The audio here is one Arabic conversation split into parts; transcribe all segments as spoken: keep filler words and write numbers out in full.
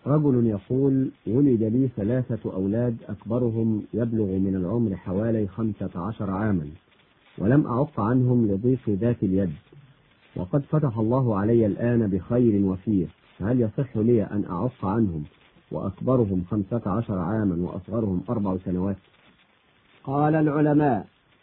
رجل يقول: ولد لي ثلاثة أولاد أكبرهم يبلغ من العمر حوالي خمسة عشر عاما، ولم أعق عنهم لضيق ذات اليد، وقد فتح الله علي الآن بخير وفير، فهل يصح لي أن أعق عنهم وأكبرهم خمسة عشر عاما وأصغرهم أربع سنوات؟ قال العلماء: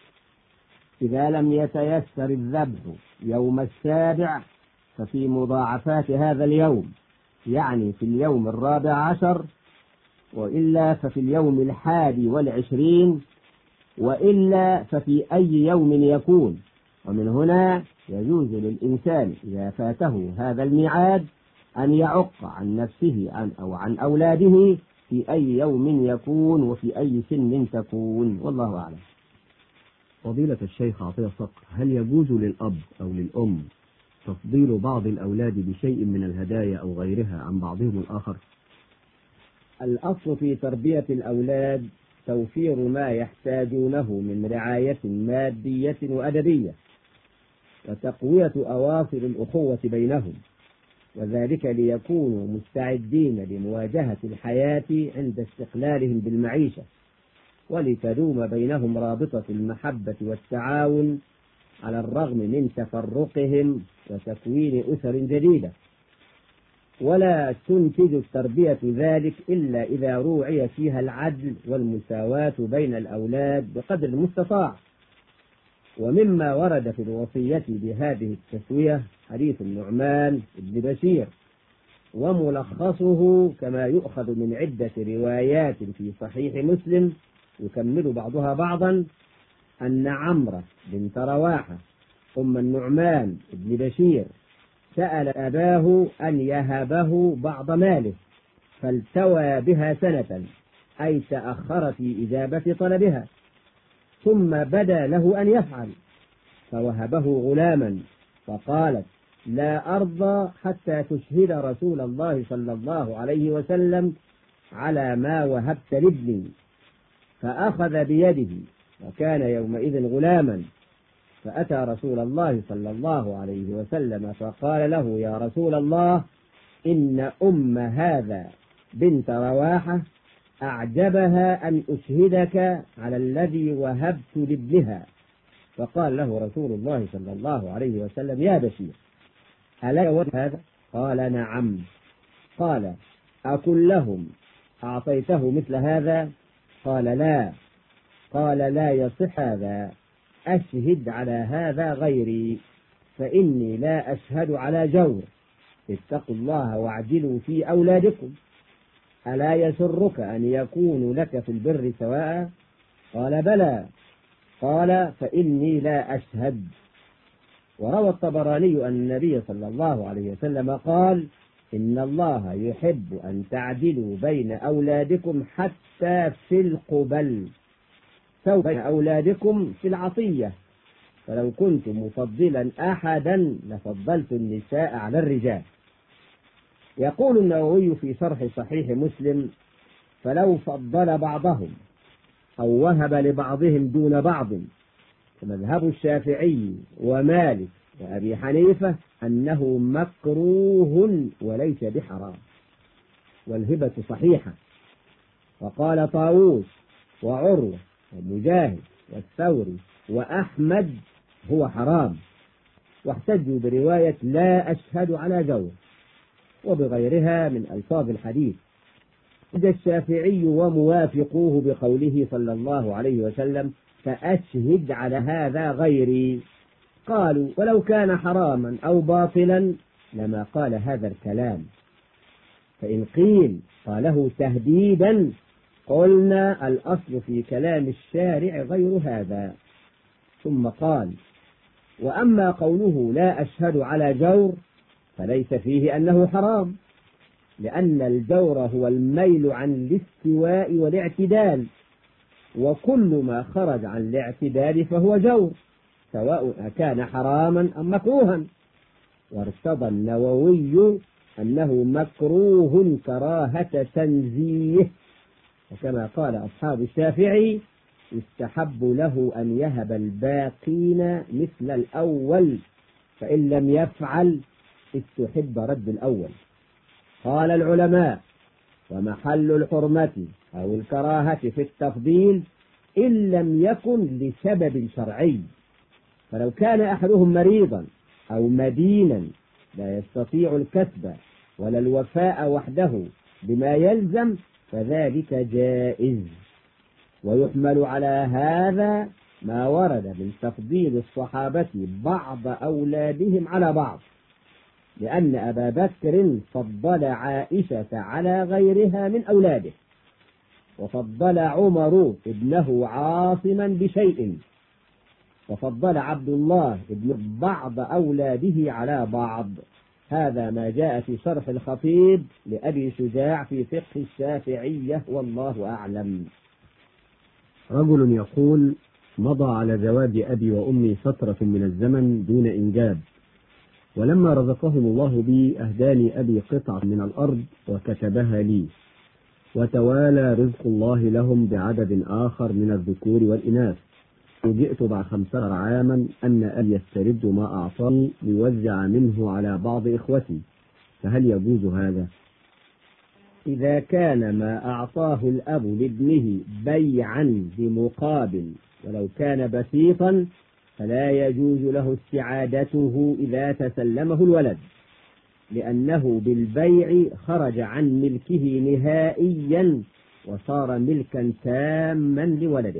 إذا لم يتيسر الذبح يوم السابع ففي مضاعفات هذا اليوم، يعني في اليوم الرابع عشر، وإلا ففي اليوم الحادي والعشرين، وإلا ففي أي يوم يكون. ومن هنا يجوز للإنسان إذا فاته هذا الميعاد أن يعق عن نفسه عن أو عن أولاده في أي يوم يكون وفي أي سن تكون، والله أعلم. فضيلة الشيخ عطية صقر، هل يجوز للأب أو للأم تفضيل بعض الأولاد بشيء من الهدايا أو غيرها عن بعضهم الآخر؟ الأصل في تربية الأولاد توفير ما يحتاجونه من رعاية مادية وأدبية، وتقوية أواصر الأخوة بينهم، وذلك ليكونوا مستعدين لمواجهة الحياة عند استقلالهم بالمعيشة، ولتدوم بينهم رابطة المحبة والتعاون على الرغم من تفرقهم وتكوين أسر جديدة. ولا تنتج التربية ذلك إلا إذا روعي فيها العدل والمساواة بين الأولاد بقدر المستطاع. ومما ورد في الوصية بهذه التسوية حديث النعمان بن بشير، وملخصه كما يؤخذ من عدة روايات في صحيح مسلم يكمل بعضها بعضا، أن عمرو بنت رواحة أم النعمان بن بشير سأل أباه أن يهبه بعض ماله، فالتوى بها سنة، أي تأخر في إجابة طلبها، ثم بدا له أن يفعل فوهبه غلاما، فقالت: لا أرضى حتى تشهد رسول الله صلى الله عليه وسلم على ما وهبت لابني. فأخذ بيده، وكان يومئذ غلاما، فأتى رسول الله صلى الله عليه وسلم فقال له: يا رسول الله، إن أم هذا بنت رواحة أعجبها أن أشهدك على الذي وهبت لابنها. فقال له رسول الله صلى الله عليه وسلم: يا بشير، ألا يود هذا؟ قال: نعم. قال: أكن لهم أعطيته مثل هذا؟ قال: لا. قال: لا يصح هذا، أشهد على هذا غيري، فإني لا أشهد على جور. اتقوا الله واعدلوا في أولادكم، ألا يسرك أن يكونوا لك في البر سواء؟ قال: بلى. قال: فإني لا أشهد. وروى الطبراني أن النبي صلى الله عليه وسلم قال: إن الله يحب أن تعدلوا بين أولادكم حتى في القبل، سووا بين أولادكم في العطية، فلو كنت مفضلا أحدا لفضلت النساء على الرجال. يقول النووي في شرح صحيح مسلم: فلو فضل بعضهم أو وهب لبعضهم دون بعض، فمذهب الشافعي ومالك وأبي حنيفة أنه مكروه وليس بحرام، والهبة صحيحة. وقال طاووس وعروة ومجاهد والثوري وأحمد هو حرام، واحتجوا برواية لا أشهد على جور وبغيرها من ألفاظ الحديث. وجد الشافعي وموافقوه بقوله صلى الله عليه وسلم: فأشهد على هذا غيري. قالوا: ولو كان حراما أو باطلا لما قال هذا الكلام، فإن قيل قاله تهديدا قلنا الأصل في كلام الشارع غير هذا. ثم قال: وأما قوله لا أشهد على جور فليس فيه أنه حرام، لأن الجور هو الميل عن الاستواء والاعتدال، وكل ما خرج عن الاعتدال فهو جور، سواء كان حراما أم مكروها. وارتضى النووي أنه مكروه كراهة تنزيه، وكما قال أصحاب الشافعي: يستحب له أن يهب الباقين مثل الأول، فإن لم يفعل استحب رد الأول. قال العلماء: ومحل الحرمة أو الكراهة في التفضيل إن لم يكن لسبب شرعي، فلو كان أحدهم مريضا أو مدينا لا يستطيع الكسب ولا الوفاء وحده بما يلزم فذلك جائز. ويحمل على هذا ما ورد من تفضيل الصحابة بعض أولادهم على بعض، لأن أبا بكر فضل عائشة على غيرها من أولاده، وفضل عمر ابنه عاصما بشيء، وفضل عبد الله ابن بعض أولاده على بعض. هذا ما جاء في شرح الخطيب لأبي شجاع في فقه الشافعية، والله أعلم. رجل يقول: مضى على زواج أبي وأمي فترة من الزمن دون إنجاب، ولما رزقهم الله بي أهداني أبي قطعة من الأرض وكتبها لي، وتوالى رزق الله لهم بعدد آخر من الذكور والإناث، وجئت بعد خمسة عاما أن أبي يسترد ما أعطاني ليوزع منه على بعض إخوتي، فهل يجوز هذا؟ إذا كان ما أعطاه الأب لابنه بيعا بمقابل ولو كان بسيطا فلا يجوز له استعادته إذا تسلمه الولد، لأنه بالبيع خرج عن ملكه نهائيا وصار ملكا تاما لولده.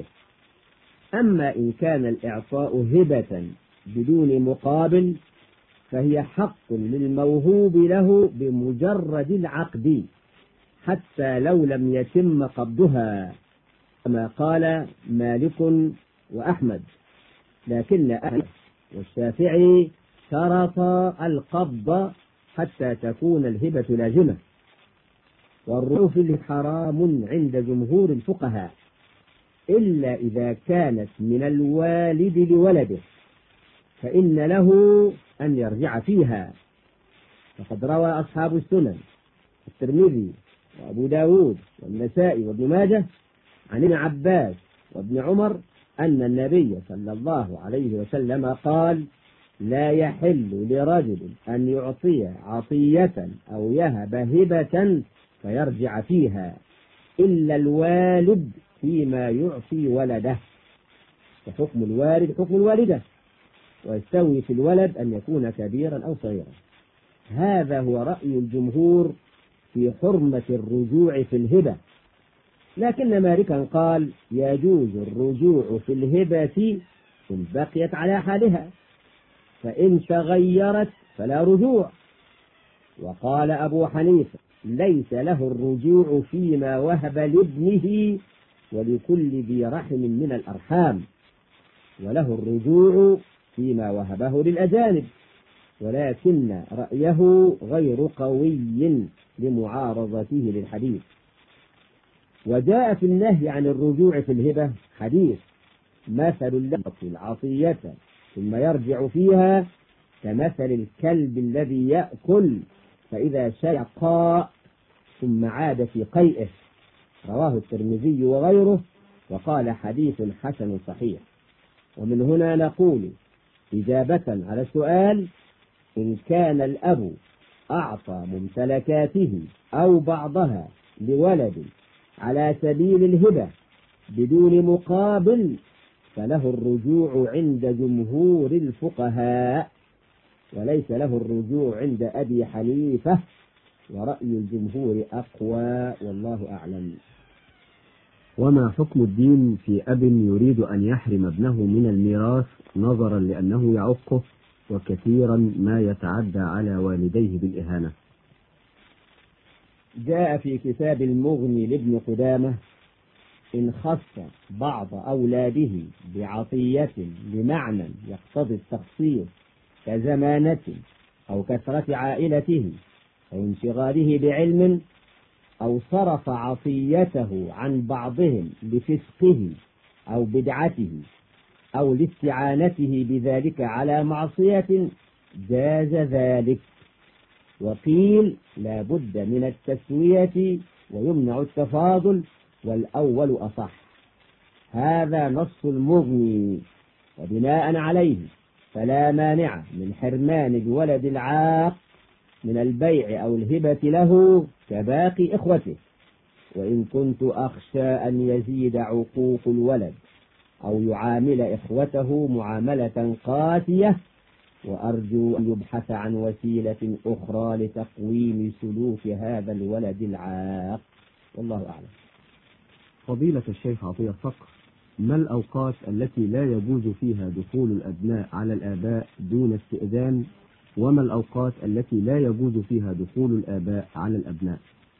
أما إن كان الإعطاء هبة بدون مقابل فهي حق للموهوب له بمجرد العقد حتى لو لم يتم قبضها، كما قال مالك وأحمد، لكن أحمد والشافعي شرط القبض حتى تكون الهبة لازمة. والرجوع فيه حرام عند جمهور الفقهاء إلا إذا كانت من الوالد لولده، فإن له أن يرجع فيها. فقد روى أصحاب السنن الترمذي وأبو داود والنسائي وابن ماجه عن ابن عباس وابن عمر أن النبي صلى الله عليه وسلم قال: لا يحل لرجل أن يعطي عطية أو يهب هبة فيرجع فيها إلا الوالد فيما يعطي ولده، وحكم الوالد حكم الوالدة، ويستوي في الولد أن يكون كبيرا أو صغيرا. هذا هو رأي الجمهور في حرمة الرجوع في الهبة، لكن مالكا قال: يجوز الرجوع في الهبة إن بقيت على حالها، فإن تغيرت فلا رجوع. وقال أبو حنيفة: ليس له الرجوع فيما وهب لابنه ولكل ذي رحم من الأرحام، وله الرجوع فيما وهبه للأجانب، ولكن رأيه غير قوي لمعارضته للحديث. وجاء في النهي عن الرجوع في الهبة حديث: مثل الذي العطية ثم يرجع فيها كمثل الكلب الذي يأكل فإذا شيق ثم عاد في قيئه. رواه الترمذي وغيره وقال: حديث حسن صحيح. ومن هنا نقول إجابة على السؤال: إن كان الأب أعطى ممتلكاته أو بعضها لولد على سبيل الهبة بدون مقابل فله الرجوع عند جمهور الفقهاء، وليس له الرجوع عند أبي حنيفة، ورأي الجمهور أقوى، والله أعلم. وما حكم الدين في أب يريد أن يحرم ابنه من الميراث نظرا لأنه يعقه وكثيرا ما يتعدى على والديه بالإهانة؟ جاء في كتاب المغني لابن قدامة: إن خص بعض أولاده بعطية بمعنى يقتضي التخصيص كزمانة أو كثرة عائلته أو انشغاله بعلم، أو صرف عطيته عن بعضهم لفسقه أو بدعته أو لاستعانته بذلك على معصية، جاز ذلك. وقيل: لا بد من التسوية ويمنع التفاضل، والأول أصح. هذا نص المغني، وبناء عليه فلا مانع من حرمان الولد العاق من البيع أو الهبة له كباقي إخوته، وإن كنت أخشى أن يزيد عقوق الولد أو يعامل إخوته معاملة قاسية، وأرجو أن يبحث عن وسيلة أخرى لتقويم سلوك هذا الولد العاق، والله أعلم. فضيلة الشيخ عطية صقر، ما الأوقات التي لا يجوز فيها دخول الأبناء على الآباء دون استئذان، وما الأوقات التي لا يجوز فيها دخول الآباء على الأبناء؟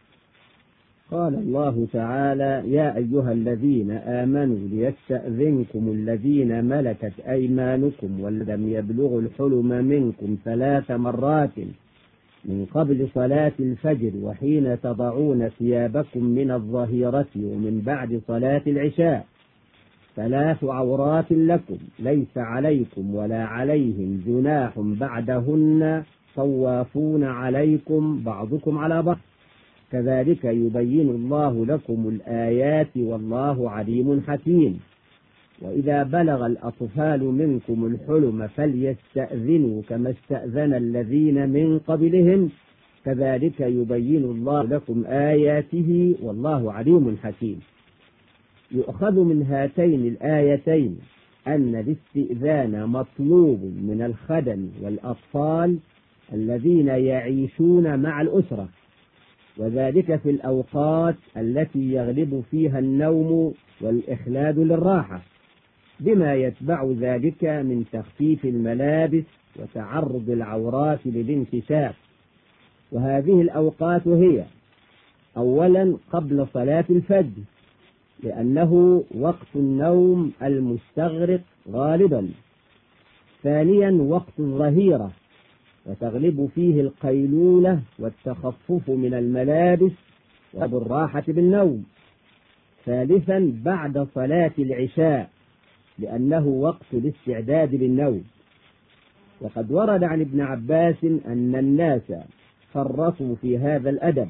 قال الله تعالى: يا أيها الذين آمنوا ليستأذنكم الذين ملكت أيمانكم ولم يبلغوا الحلم منكم ثلاث مرات من قبل صلاة الفجر وحين تضعون ثيابكم من الظهيرة ومن بعد صلاة العشاء، ثلاث عورات لكم ليس عليكم ولا عليهم جناح بعدهن، طوافون عليكم بعضكم على بعض، كذلك يبين الله لكم الآيات والله عليم حكيم. وإذا بلغ الأطفال منكم الحلم فليستأذنوا كما استأذن الذين من قبلهم، كذلك يبين الله لكم آياته والله عليم حكيم. يؤخذ من هاتين الآيتين أن الاستئذان مطلوب من الخدم والأطفال الذين يعيشون مع الأسرة، وذلك في الأوقات التي يغلب فيها النوم والإخلاد للراحة، بما يتبع ذلك من تخفيف الملابس وتعرض العورات للانكشاف. وهذه الأوقات هي: أولا قبل صلاة الفجر لأنه وقت النوم المستغرق غالبا، ثانيا وقت الظهيرة وتغلب فيه القيلولة والتخفف من الملابس والراحة بالنوم، ثالثا بعد صلاة العشاء لأنه وقت الاستعداد للنوم. وقد ورد عن ابن عباس أن الناس فرطوا في هذا الأدب،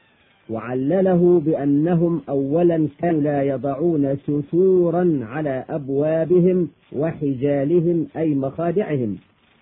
وعلله بأنهم أولا كانوا لا يضعون ستورا على أبوابهم وحجالهم أي مخادعهم،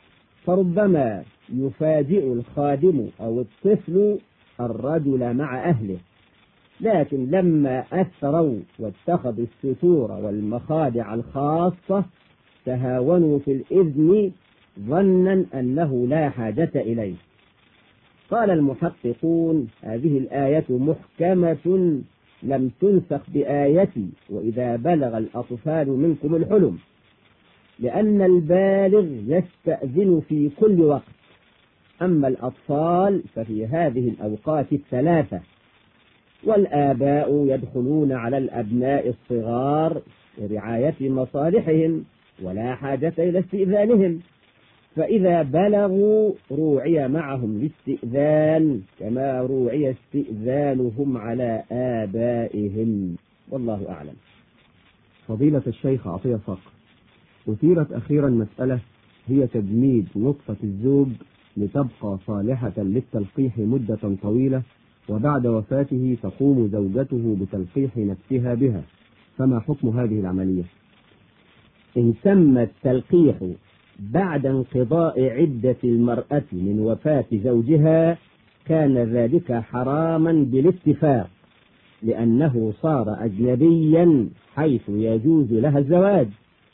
فربما يفاجئ الخادم أو الطفل الرجل مع أهله، لكن لما أثروا واتخذوا الستور والمخادع الخاصة تهاونوا في الإذن ظنا أنه لا حاجة إليه. قال المحققون: هذه الآية محكمة لم تنسخ بآية وإذا بلغ الأطفال منكم الحلم، لأن البالغ يستأذن في كل وقت، أما الأطفال ففي هذه الأوقات الثلاثة. والآباء يدخلون على الأبناء الصغار لرعاية مصالحهم ولا حاجة إلى استئذانهم، فإذا بلغوا روعي معهم الاستئذان كما روعي استئذانهم على آبائهم، والله أعلم. فضيلة الشيخ عطية صقر، أثيرت أخيرا مسألة هي تجميد نطفة الزوج لتبقى صالحة للتلقيح مدة طويلة، وبعد وفاته تقوم زوجته بتلقيح نفسها بها، فما حكم هذه العملية؟ إن تم التلقيح بعد انقضاء عدة المرأة من وفاة زوجها كان ذلك حراما بالاتفاق، لأنه صار أجنبيا حيث يجوز لها الزواج.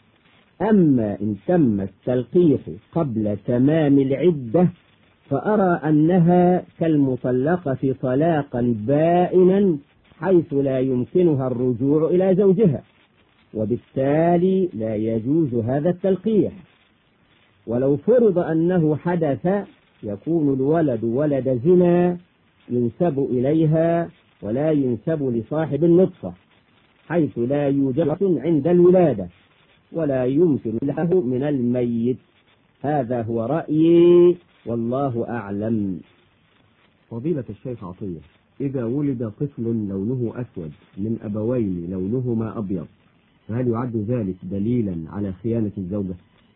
أما إن تم التلقيح قبل تمام العدة فأرى أنها كالمطلقة طلاقا بائنا حيث لا يمكنها الرجوع إلى زوجها، وبالتالي لا يجوز هذا التلقيح. ولو فرض أنه حدث يكون الولد ولد زنا ينسب إليها ولا ينسب لصاحب النطفة، حيث لا يوجد عند الولادة ولا يمكن له من الميت. هذا هو رأيي والله أعلم. فضيلة الشيخ عطية، إذا ولد طفل لونه أسود من أبوين لونهما أبيض، فهل يعد ذلك دليلا على خيانة الزوجة؟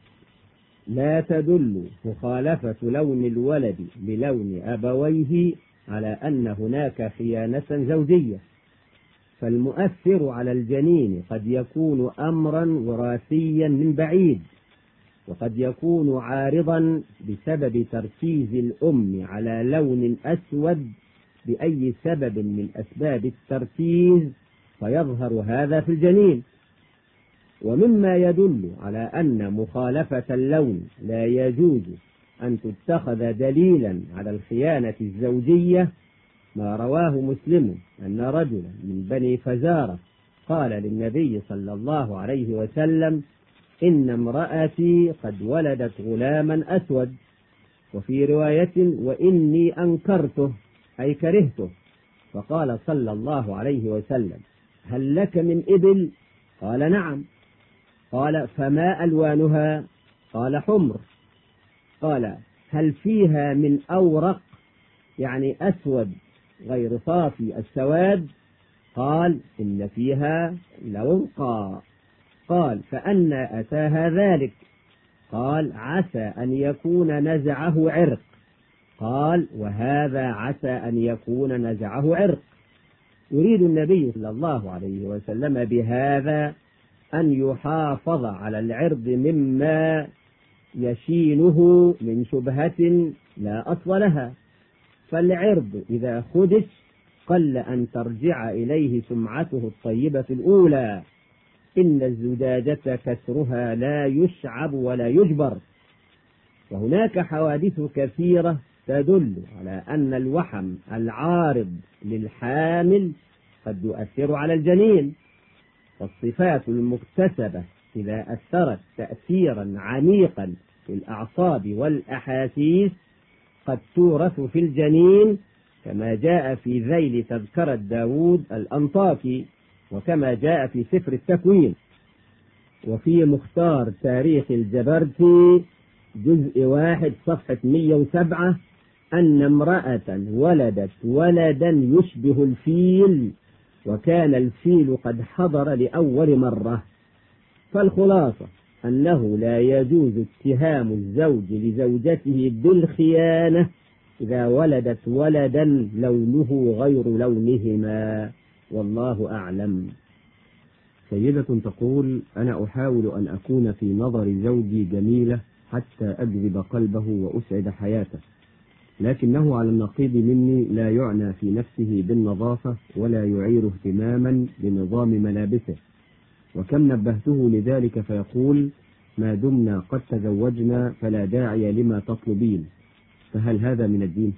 لا تدل مخالفة لون الولد للون أبويه على أن هناك خيانة زوجية، فالمؤثر على الجنين قد يكون أمرا وراثيا من بعيد، وقد يكون عارضا بسبب تركيز الأم على لون أسود بأي سبب من أسباب التركيز فيظهر هذا في الجنين. ومما يدل على أن مخالفة اللون لا يجوز أن تتخذ دليلا على الخيانة الزوجية ما رواه مسلم أن رجلا من بني فزارة قال للنبي صلى الله عليه وسلم: إن امرأتي قد ولدت غلاما أسود، وفي رواية: وإني أنكرته أي كرهته. فقال صلى الله عليه وسلم: هل لك من إبل؟ قال: نعم. قال: فما ألوانها؟ قال: حمر. قال: هل فيها من أورق يعني أسود غير صافي السواد؟ قال: إن فيها لورقا. قال: فأنى أتاها ذلك؟ قال: عسى أن يكون نزعه عرق. قال: وهذا عسى أن يكون نزعه عرق. يريد النبي صلى الله عليه وسلم بهذا أن يحافظ على العرض مما يشينه من شبهة لا أصل لها، فالعرض إذا خدش قل أن ترجع إليه سمعته الطيبة في الأولى. إن الزجاجة كسرها لا يشعب ولا يجبر. وهناك حوادث كثيرة تدل على أن الوحم العارض للحامل قد يؤثر على الجنين، والصفات المكتسبة إذا أثرت تأثيرا عميقا في الأعصاب والأحاسيس قد تورث في الجنين، كما جاء في ذيل تذكرة داود الأنطاكي، وكما جاء في سفر التكوين. وفي مختار تاريخ الجبرتي جزء واحد صفحة مئة وسبعة أن امرأة ولدت ولدا يشبه الفيل، وكان الفيل قد حضر لأول مرة. فالخلاصة أنه لا يجوز اتهام الزوج لزوجته بالخيانة إذا ولدت ولدا لونه غير لونهما، والله أعلم. سيدة تقول: أنا أحاول أن أكون في نظر زوجي جميلة حتى أجذب قلبه وأسعد حياته، لكنه على النقيض مني لا يعنى في نفسه بالنظافة ولا يعير اهتماما بنظام ملابسه، وكم نبهته لذلك فيقول: ما دمنا قد تزوجنا فلا داعي لما تطلبين. فهل هذا من الدين؟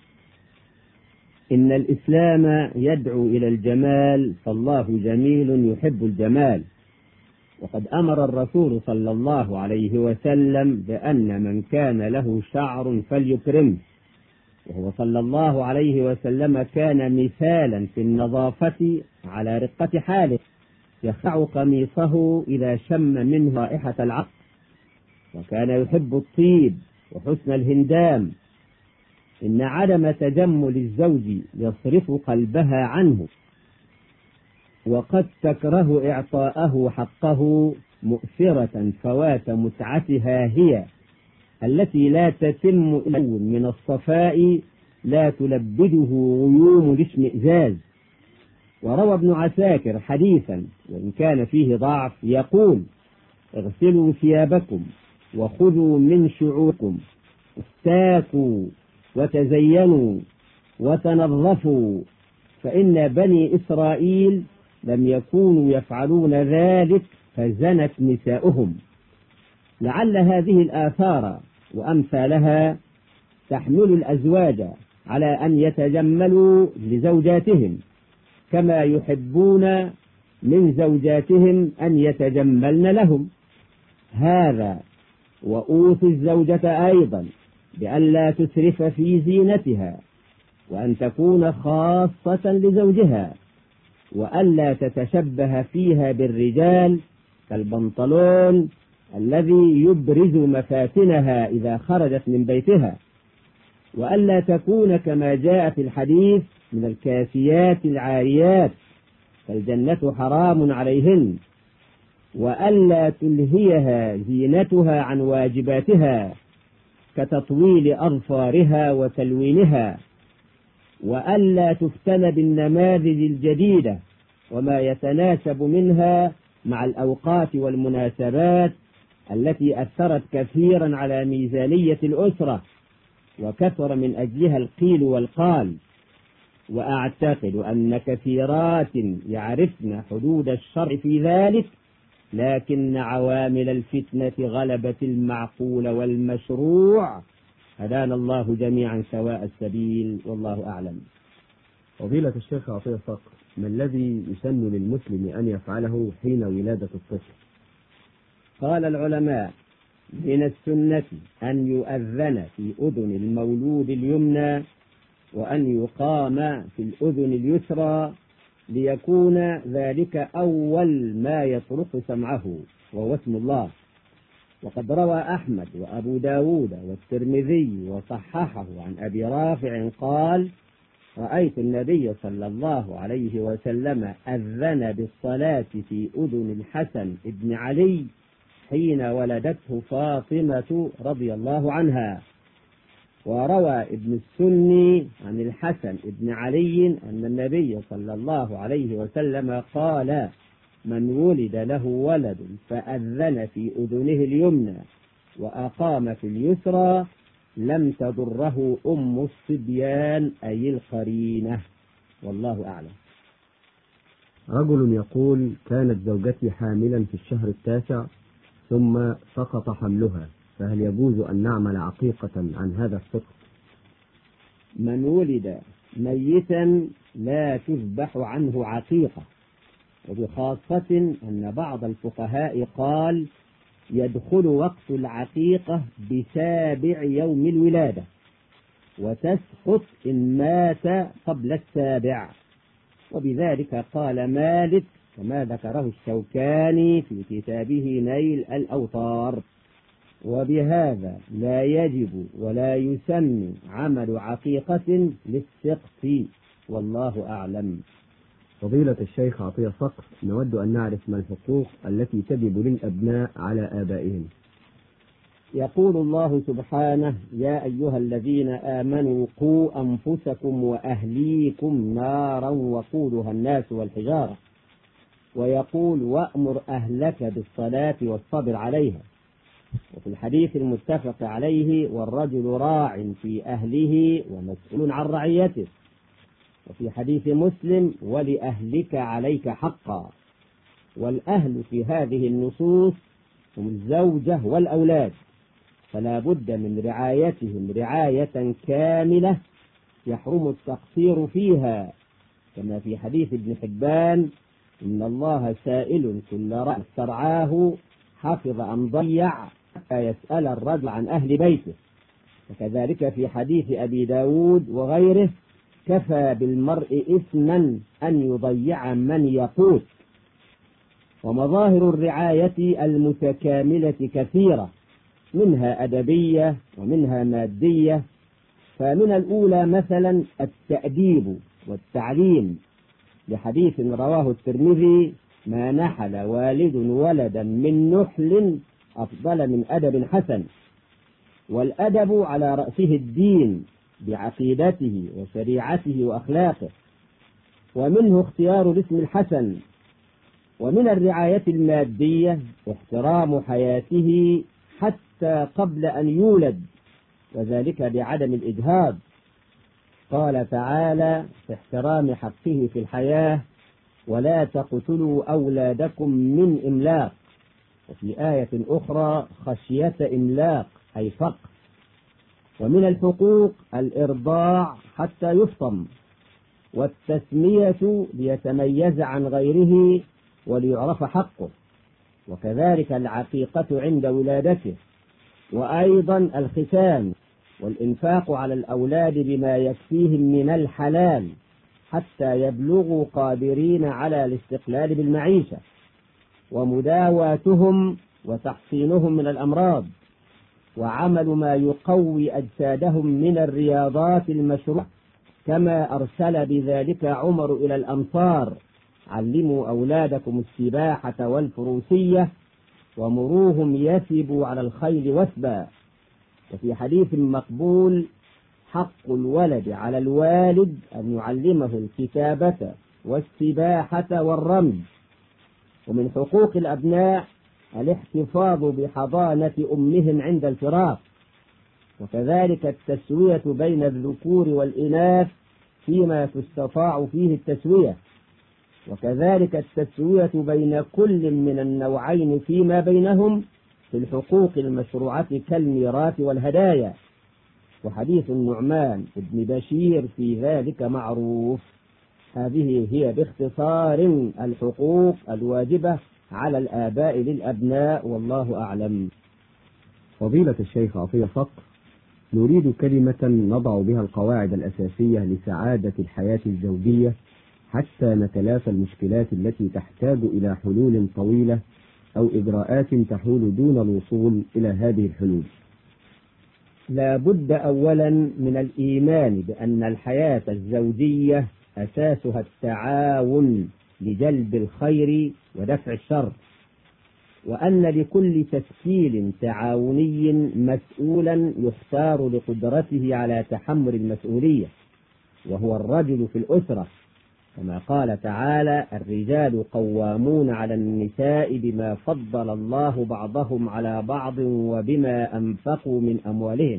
إن الإسلام يدعو إلى الجمال، فالله جميل يحب الجمال. وقد أمر الرسول صلى الله عليه وسلم بأن من كان له شعر فليكرمه، وهو صلى الله عليه وسلم كان مثالا في النظافة على رقة حاله، يخلع قميصه إذا شم منه رائحة العطر، وكان يحب الطيب وحسن الهندام. إن عدم تجمل الزوج يصرف قلبها عنه، وقد تكره إعطاءه حقه مؤثرة فوات متعتها هي التي لا تتم إلا من الصفاء لا تلبده غيوم الاشمئزاز. وروى ابن عساكر حديثا وإن كان فيه ضعف يقول: اغسلوا ثيابكم وخذوا من شعوكم، استاكوا وتزينوا وتنظفوا، فإن بني إسرائيل لم يكونوا يفعلون ذلك فزنت نساؤهم. لعل هذه الآثار وأمثالها تحمل الأزواج على أن يتجملوا لزوجاتهم كما يحبون من زوجاتهم أن يتجملن لهم. هذا وأوصي الزوجة أيضا بألا تسرف في زينتها، وأن تكون خاصة لزوجها، وألا تتشبه فيها بالرجال كالبنطلون الذي يبرز مفاتنها إذا خرجت من بيتها، وألا تكون كما جاء في الحديث من الكاسيات العاريات، فالجنة حرام عليهن، وألا تلهيها زينتها عن واجباتها كتطويل أظفارها وتلوينها، وألا تفتن بالنماذج الجديدة وما يتناسب منها مع الأوقات والمناسبات التي أثرت كثيرا على ميزانية الأسرة وكثر من أجلها القيل والقال. وأعتقد أن كثيرات يعرفن حدود الشرع في ذلك، لكن عوامل الفتنة غلبت المعقول والمشروع. هدانا الله جميعا سواء السبيل، والله أعلم. فضيلة الشيخ عطية صقر، ما الذي يسن للمسلم أن يفعله حين ولادة الطفل؟ قال العلماء: من السنة أن يؤذن في أذن المولود اليمنى، وأن يقام في الأذن اليسرى، ليكون ذلك أول ما يطرق سمعه، وهو اسم الله. وقد روى أحمد وأبو داود والترمذي وصححه عن أبي رافع قال: رأيت النبي صلى الله عليه وسلم أذن بالصلاة في أذن الحسن ابن علي حين ولدته فاطمة رضي الله عنها. وروى ابن السني عن الحسن ابن علي أن النبي صلى الله عليه وسلم قال: من ولد له ولد فأذن في أذنه اليمنى وأقام في اليسرى لم تضره أم الصبيان، أي القرينة. والله أعلم. رجل يقول: كانت زوجتي حاملا في الشهر التاسع ثم سقط حملها، فهل يجوز أن نعمل عقيقة عن هذا السقط؟ من ولد ميتا لا تذبح عنه عقيقة، وبخاصة أن بعض الفقهاء قال: يدخل وقت العقيقة بسابع يوم الولادة، وتسقط إن مات قبل السابع. وبذلك قال مالك، كما ذكره الشوكاني في كتابه نيل الأوطار. وبهذا لا يجب ولا يسن عمل عقيقة للسقط، والله أعلم. فضيلة الشيخ عطية صقر، نود أن نعرف ما الحقوق التي تجب للأبناء على آبائهم. يقول الله سبحانه: يا أيها الذين آمنوا قوا أنفسكم وأهليكم نارا وقودها الناس والحجارة. ويقول: وأمر أهلك بالصلاة والصبر عليها. وفي الحديث المتفق عليه: والرجل راع في أهله ومسؤول عن رعيته. وفي حديث مسلم: ولأهلك عليك حقا. والأهل في هذه النصوص هم الزوجة والأولاد، فلا بد من رعايتهم رعاية كاملة يحرم التقصير فيها، كما في حديث ابن حبان: إن الله سائل كل رأس ترعاه حفظ أم ضيع حتى يسأل الرجل عن أهل بيته. وكذلك في حديث أبي داود وغيره: كفى بالمرء إثما أن يضيع من يقوت. ومظاهر الرعاية المتكاملة كثيرة، منها أدبية ومنها مادية. فمن الأولى مثلا التأديب والتعليم، لحديث رواه الترمذي: ما نحل والد ولدا من نحل أفضل من أدب حسن. والأدب على رأسه الدين بعقيدته وشريعته وأخلاقه، ومنه اختيار الاسم الحسن. ومن الرعاية المادية احترام حياته حتى قبل أن يولد، وذلك بعدم الإجهاض. قال تعالى في احترام حقه في الحياة: ولا تقتلوا أولادكم من إملاق. وفي آية أخرى: خشية إملاق، أي فقر. ومن الحقوق الإرضاع حتى يفطم، والتسمية ليتميز عن غيره وليعرف حقه، وكذلك العقيقة عند ولادته، وأيضا الختان، والإنفاق على الأولاد بما يكفيهم من الحلال حتى يبلغوا قادرين على الاستقلال بالمعيشة، ومداواتهم وتحصينهم من الأمراض، وعمل ما يقوي أجسادهم من الرياضات المشروعة، كما أرسل بذلك عمر إلى الأمصار: علموا أولادكم السباحة والفروسية ومروهم يثبوا على الخيل وثبا. وفي حديث مقبول: حق الولد على الوالد أن يعلمه الكتابة والسباحة والرمي. ومن حقوق الأبناء الاحتفاظ بحضانة أمهم عند الفراق، وكذلك التسوية بين الذكور والإناث فيما تستطاع فيه التسوية، وكذلك التسوية بين كل من النوعين فيما بينهم في الحقوق المشروعة كالميراث والهدايا. وحديث النعمان بن بشير في ذلك معروف. هذه هي باختصار الحقوق الواجبة على الآباء للأبناء، والله أعلم. فضيلة الشيخ عطية صقر، نريد كلمة نضع بها القواعد الأساسية لسعادة الحياة الزوجية حتى نتلافى المشكلات التي تحتاج إلى حلول طويلة أو إجراءات تحول دون الوصول إلى هذه الحلول. لا بد أولا من الإيمان بأن الحياة الزوجية أساسها التعاون لجلب الخير ودفع الشر، وأن لكل تشكيل تعاوني مسؤولا يختار لقدرته على تحمل المسؤولية، وهو الرجل في الأسرة، كما قال تعالى: الرجال قوامون على النساء بما فضل الله بعضهم على بعض وبما أنفقوا من أموالهم.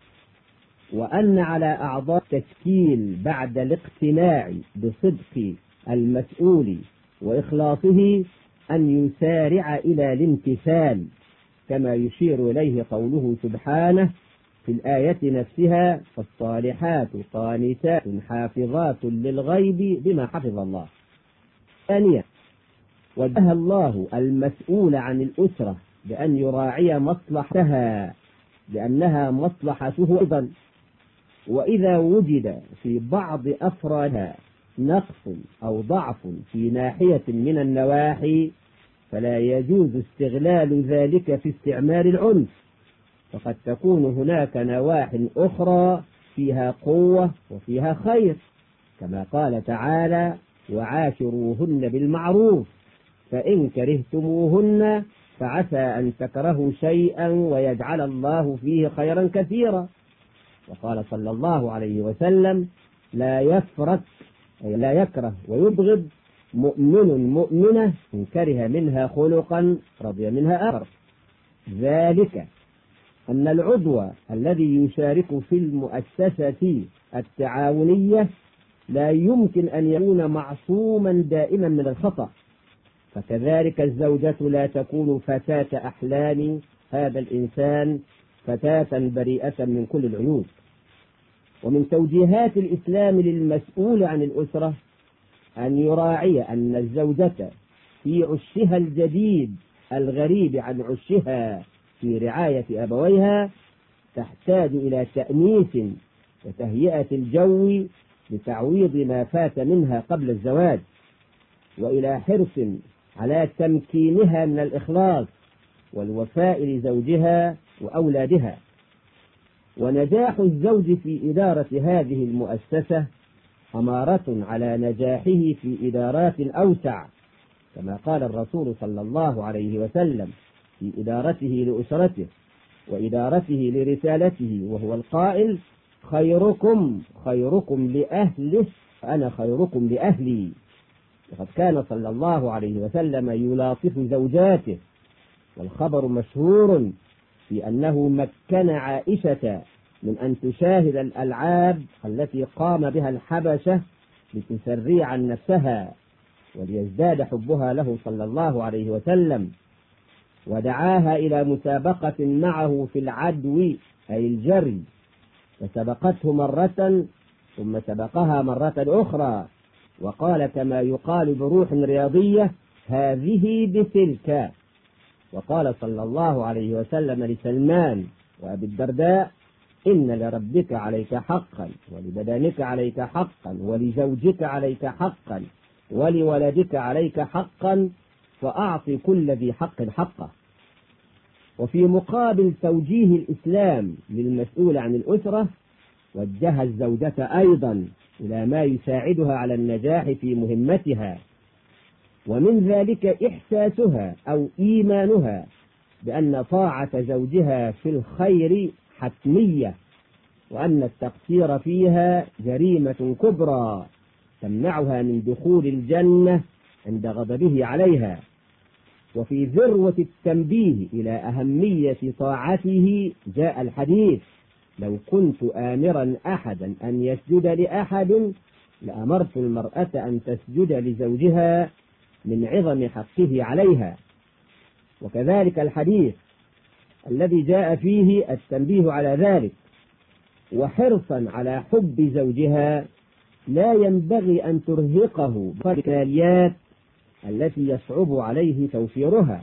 وأن على أعضاء التشكيل بعد الاقتناع بصدق المسؤول وإخلاصه أن يسارع إلى الامتثال، كما يشير إليه قوله سبحانه في الآية نفسها: فالصالحات قانتات حافظات للغيب بما حفظ الله. ثانيا، وجه الله المسؤول عن الأسرة بأن يراعي مصلحتها لأنها مصلحته أيضا، وإذا وجد في بعض أفرادها نقص أو ضعف في ناحية من النواحي فلا يجوز استغلال ذلك في استعمال العنف، فقد تكون هناك نواح أخرى فيها قوة وفيها خير، كما قال تعالى: وعاشروهن بالمعروف فإن كرهتموهن فعسى أن تكرهوا شيئا ويجعل الله فيه خيرا كثيرا. وقال صلى الله عليه وسلم: لا يفرق أي لا يكره ويبغض مؤمن مؤمنة إن كره منها خلقا رضي منها آخر. ذلك أن العضو الذي يشارك في المؤسسة التعاونية لا يمكن أن يكون معصوما دائما من الخطأ، فكذلك الزوجة لا تكون فتاة أحلام هذا الإنسان، فتاة بريئة من كل العيوب. ومن توجيهات الإسلام للمسؤول عن الأسرة أن يراعي أن الزوجة في عشها الجديد الغريب عن عشها في رعاية أبويها تحتاج إلى تأنيس وتهيئة الجو لتعويض ما فات منها قبل الزواج، وإلى حرص على تمكينها من الإخلاص والوفاء لزوجها وأولادها. ونجاح الزوج في إدارة هذه المؤسسة أمارة على نجاحه في إدارات أوسع، كما قال الرسول صلى الله عليه وسلم في إدارته لأسرته وإدارته لرسالته، وهو القائل: خيركم خيركم لأهله فأنا خيركم لأهلي. وقد كان صلى الله عليه وسلم يلاطف زوجاته، والخبر مشهور في أنه مكن عائشة من أن تشاهد الألعاب التي قام بها الحبشة لتسري عن نفسها وليزداد حبها له صلى الله عليه وسلم، ودعاها إلى مسابقة معه في العدو أي الجري، فسبقته مرة ثم سبقها مرة أخرى، وقال كما يقال بروح رياضية: هذه بتلك. وقال صلى الله عليه وسلم لسلمان وأبي الدرداء: إن لربك عليك حقا، ولبدنك عليك حقا، ولزوجك عليك حقا، ولولدك عليك حقا، فأعط كل ذي حق حقه. وفي مقابل توجيه الإسلام للمسؤول عن الأسرة وجه الزوجة أيضا إلى ما يساعدها على النجاح في مهمتها، ومن ذلك إحساسها أو إيمانها بأن طاعة زوجها في الخير حتمية، وأن التقصير فيها جريمة كبرى تمنعها من دخول الجنة عند غضبه عليها. وفي ذروة التنبيه إلى أهمية طاعته جاء الحديث: لو كنت آمرا أحدا أن يسجد لأحد لأمرت المرأة أن تسجد لزوجها من عظم حقه عليها. وكذلك الحديث الذي جاء فيه التنبيه على ذلك، وحرصا على حب زوجها لا ينبغي أن ترهقه بالكماليات التي يصعب عليه توفيرها،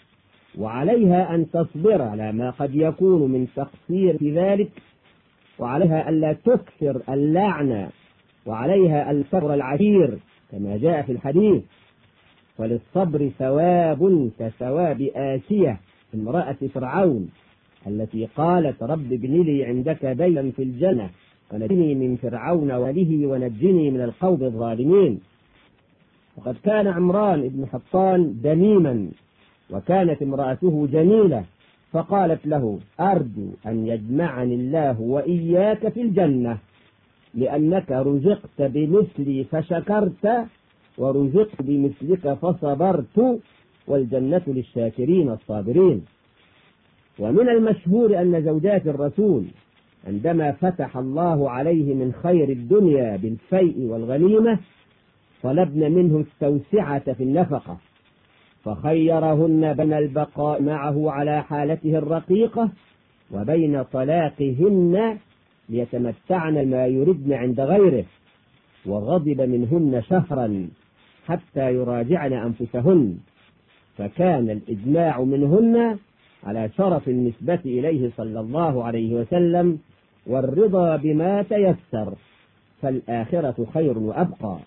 وعليها أن تصبر على ما قد يكون من تقصير في ذلك، وعليها ألا تكثر اللعنة، وعليها الصبر العسير كما جاء في الحديث. وللصبر ثواب كثواب آسية امرأة فرعون التي قالت رب ابن لي عندك بيتا في الجنة ونجني من فرعون وله ونجني من القوم الظالمين. وقد كان عمران بن حطان دميما، وكانت امرأته جميلة، فقالت له أرجو أن يجمعني الله وإياك في الجنة، لأنك رزقت بمثلي فشكرت، ورزقت بمثلك فصبرت، والجنة للشاكرين الصابرين. ومن المشهور أن زوجات الرسول عندما فتح الله عليه من خير الدنيا بالفيء والغنيمة طلبن منه التوسعة في النفقة، فخيرهن بين البقاء معه على حالته الرقيقة وبين طلاقهن ليتمتعن ما يردن عند غيره، وغضب منهن شهرا حتى يراجعن أنفسهن، فكان الإجماع منهن على شرف النسبة إليه صلى الله عليه وسلم والرضا بما تيسر، فالآخرة خير وأبقى.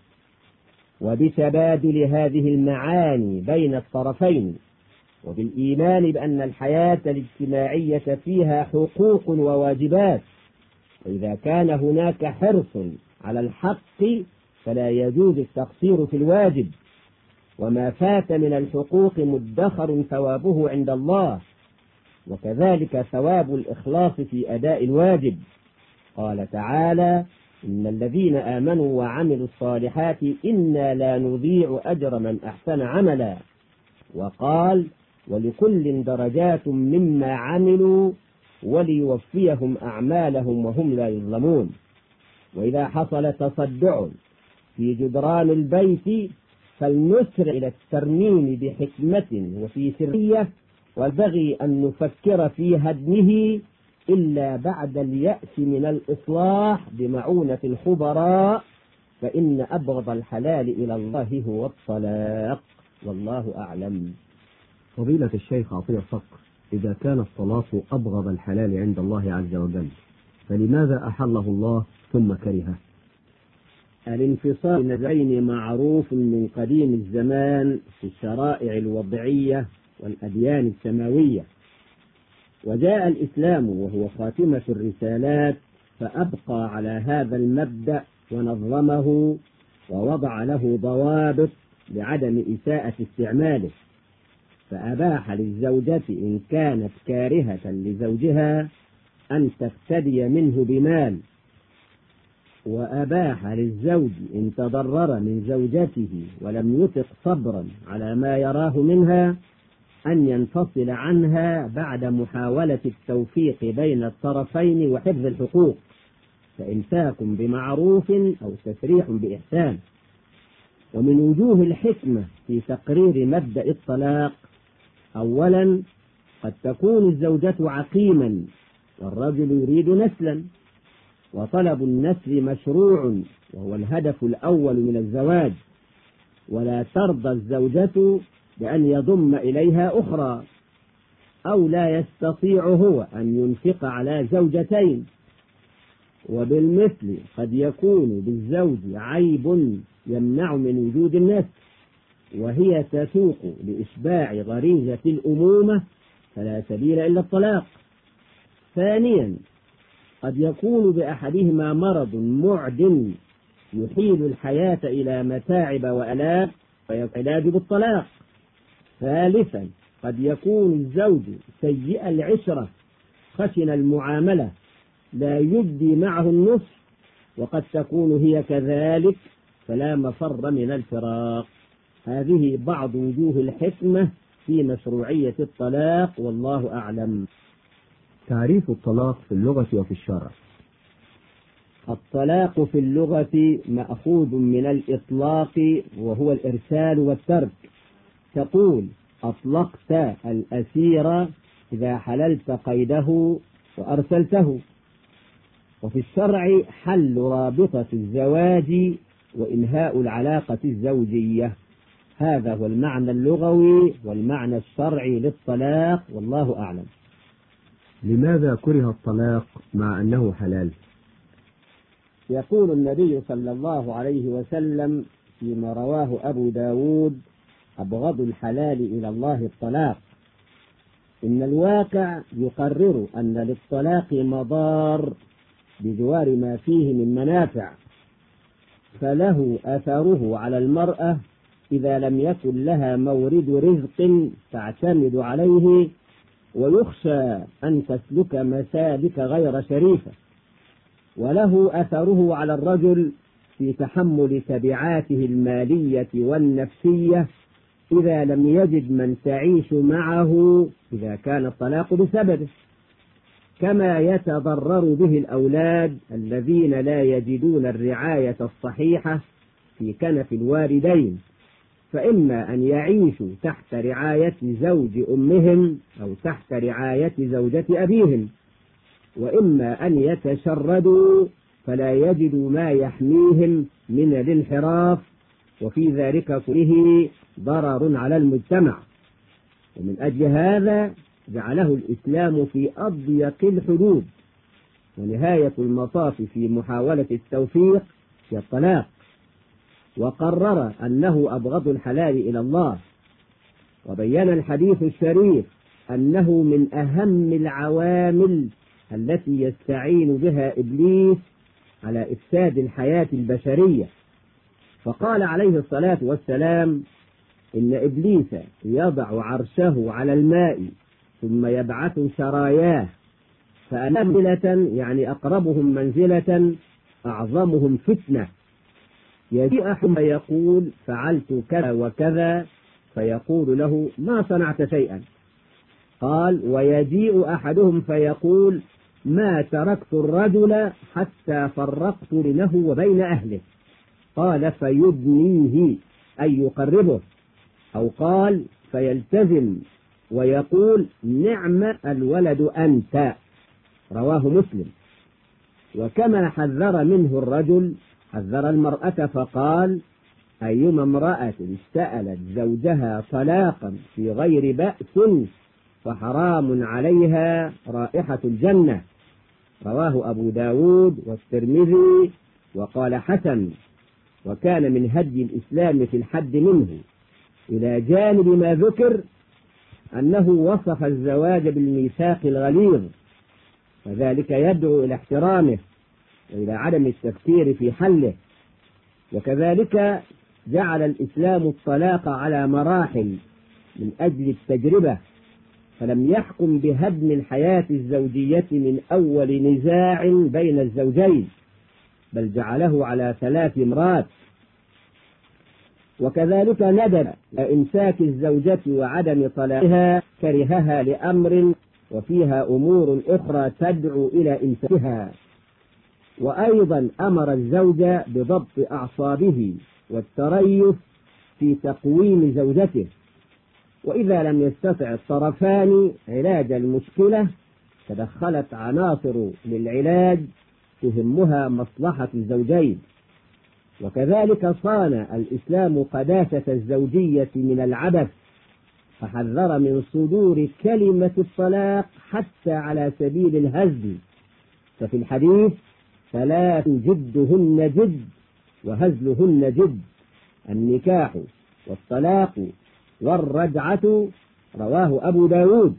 وبتبادل هذه المعاني بين الطرفين، وبالإيمان بأن الحياة الاجتماعية فيها حقوق وواجبات، وإذا كان هناك حرص على الحق فلا يجوز التقصير في الواجب، وما فات من الحقوق مدخر ثوابه عند الله، وكذلك ثواب الإخلاص في أداء الواجب. قال تعالى إن الذين آمنوا وعملوا الصالحات إنا لا نضيع أجر من أحسن عملا، وقال ولكل درجات مما عملوا وليوفيهم أعمالهم وهم لا يظلمون. وإذا حصل تصدع في جدران البيت فلنسرع إلى الترميم بحكمة وفي سرية، والبغي أن نفكر في هدمه إلا بعد اليأس من الإصلاح بمعونة الخبراء، فإن أبغض الحلال إلى الله هو الطلاق، والله أعلم. فضيلة الشيخ عطية صقر، إذا كان الطلاق أبغض الحلال عند الله عز وجل فلماذا أحله الله ثم كرهه؟ الانفصال النزعين معروف من قديم الزمان في الشرائع الوضعية والأديان السماوية، وجاء الإسلام وهو خاتمة الرسالات فأبقى على هذا المبدأ ونظمه ووضع له ضوابط لعدم إساءة استعماله، فأباح للزوجة إن كانت كارهة لزوجها أن تفتدي منه بمال، وأباح للزوج إن تضرر من زوجته ولم يطق صبرا على ما يراه منها أن ينفصل عنها بعد محاولة التوفيق بين الطرفين وحفظ الحقوق، فإمساك بمعروف أو تسريح بإحسان. ومن وجوه الحكمة في تقرير مبدأ الطلاق: أولا، قد تكون الزوجة عقيما والرجل يريد نسلا، وطلب النسل مشروع وهو الهدف الأول من الزواج، ولا ترضى الزوجة بأن يضم إليها أخرى، أو لا يستطيع هو أن ينفق على زوجتين. وبالمثل قد يكون بالزوج عيب يمنع من وجود النسل، وهي تسوق لإشباع غريزة الأمومة، فلا سبيل إلا الطلاق. ثانيا، قد يكون بأحدهما مرض معد يحيل الحياة إلى متاعب وآلام فيعلاج بالطلاق. ثالثا، قد يكون الزوج سيء العشرة خشن المعاملة لا يجدي معه النصح، وقد تكون هي كذلك فلا مفر من الفراق. هذه بعض وجوه الحكمة في مشروعية الطلاق، والله أعلم. تعريف الطلاق في اللغة وفي الشرع. الطلاق في اللغة مأخوذ من الإطلاق وهو الإرسال والترك. تقول أطلقت الأسير إذا حللت قيده وأرسلته. وفي الشرع حل رابطة الزواج وإنهاء العلاقة الزوجية. هذا هو المعنى اللغوي والمعنى الشرعي للطلاق، والله أعلم. لماذا كره الطلاق مع أنه حلال؟ يقول النبي صلى الله عليه وسلم فيما رواه أبو داود: أبغض الحلال إلى الله الطلاق. إن الواقع يقرر أن للطلاق مضار بجوار ما فيه من منافع، فله أثره على المرأة إذا لم يكن لها مورد رزق تعتمد عليه ويخشى أن تسلك مسالك غير شريفة، وله أثره على الرجل في تحمل تبعاته المالية والنفسية إذا لم يجد من تعيش معه إذا كان الطلاق بسببه، كما يتضرر به الأولاد الذين لا يجدون الرعاية الصحيحة في كنف الوالدين، فإما أن يعيشوا تحت رعاية زوج أمهم أو تحت رعاية زوجة أبيهم، وإما أن يتشردوا فلا يجدوا ما يحميهم من الانحراف، وفي ذلك كله ضرر على المجتمع. ومن أجل هذا جعله الإسلام في أضيق الحدود، ونهاية المطاف في محاولة التوفيق في الطلاق، وقرر أنه أبغض الحلال إلى الله. وبين الحديث الشريف أنه من أهم العوامل التي يستعين بها إبليس على إفساد الحياة البشرية، فقال عليه الصلاة والسلام: إن إبليس يضع عرشه على الماء ثم يبعث سراياه، فأمثلة يعني أقربهم منزلة أعظمهم فتنة، يجيء أحد يقول فعلت كذا وكذا فيقول له ما صنعت شيئا. قال: ويجيء أحدهم فيقول ما تركت الرجل حتى فرقت بينه وبين أهله. قال: فيدنيه أي يقربه. أو قال فيلتزم ويقول نعم الولد أنت، رواه مسلم. وكما حذر منه الرجل حذر المرأة فقال: أيما امرأة سألت زوجها طلاقا في غير بأس فحرام عليها رائحة الجنة، رواه أبو داود والترمذي وقال حسن. وكان من هدي الإسلام في الحد منه إلى جانب ما ذكر أنه وصف الزواج بالميثاق الغليظ، وذلك يدعو إلى احترامه وإلى عدم التفكير في حله. وكذلك جعل الإسلام الطلاق على مراحل من أجل التجربة، فلم يحكم بهدم الحياة الزوجية من أول نزاع بين الزوجين، بل جعله على ثلاث مرات. وكذلك ندب إمساك الزوجة وعدم طلاقها كرهها لأمر وفيها أمور أخرى تدعو إلى إمساكها. وأيضا أمر الزوج بضبط أعصابه والتريث في تقويم زوجته، وإذا لم يستطع الطرفان علاج المشكلة تدخلت عناصر للعلاج تهمها مصلحة الزوجين. وكذلك صان الإسلام قداسة الزوجية من العبث، فحذر من صدور كلمة الطلاق حتى على سبيل الهزل. ففي الحديث: ثلاث جدهن جد وهزلهن جد، النكاح والطلاق والرجعة، رواه أبو داود.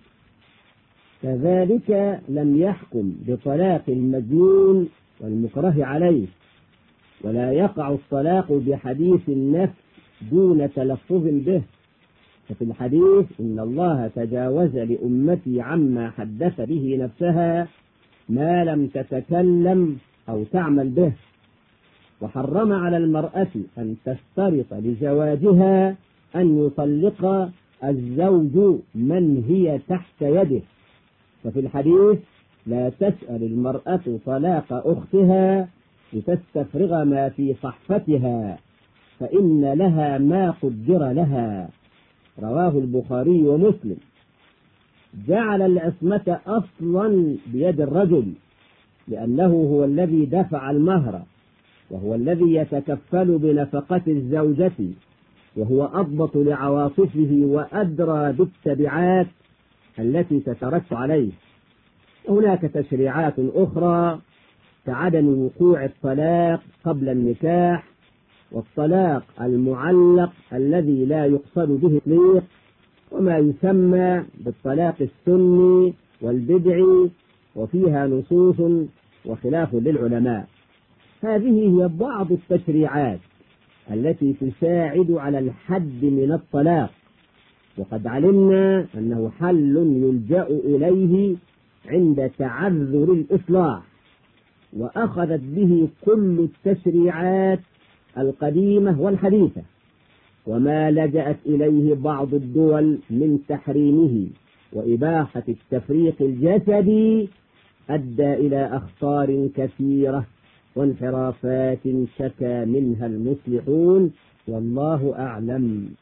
كذلك لم يحكم بطلاق المجنون والمكره عليه، ولا يقع الطلاق بحديث النفس دون تلفظ به. ففي الحديث: إن الله تجاوز لأمتي عما حدث به نفسها ما لم تتكلم أو تعمل به. وحرم على المرأة أن تشترط لزواجها أن يطلق الزوج من هي تحت يده. ففي الحديث: لا تسأل المرأة طلاق أختها لتستفرغ ما في صحفتها فإن لها ما قدر لها. رواه البخاري ومسلم. جعل العصمة أصلا بيد الرجل لأنه هو الذي دفع المهر، وهو الذي يتكفل بنفقة الزوجة، وهو أضبط لعواطفه وأدرى بالتبعات التي تترتب عليه. هناك تشريعات أخرى كعدم وقوع الطلاق قبل النكاح، والطلاق المعلق الذي لا يقصد به التطليق، وما يسمى بالطلاق السني والبدعي، وفيها نصوص وخلاف للعلماء. هذه هي بعض التشريعات التي تساعد على الحد من الطلاق، وقد علمنا أنه حل يلجأ إليه عند تعذر الإصلاح، وأخذت به كل التشريعات القديمة والحديثة. وما لجأت إليه بعض الدول من تحريمه وإباحة التفريق الجسدي أدى إلى أخطار كثيرة وانحرافات شكى منها المصلحون، والله أعلم.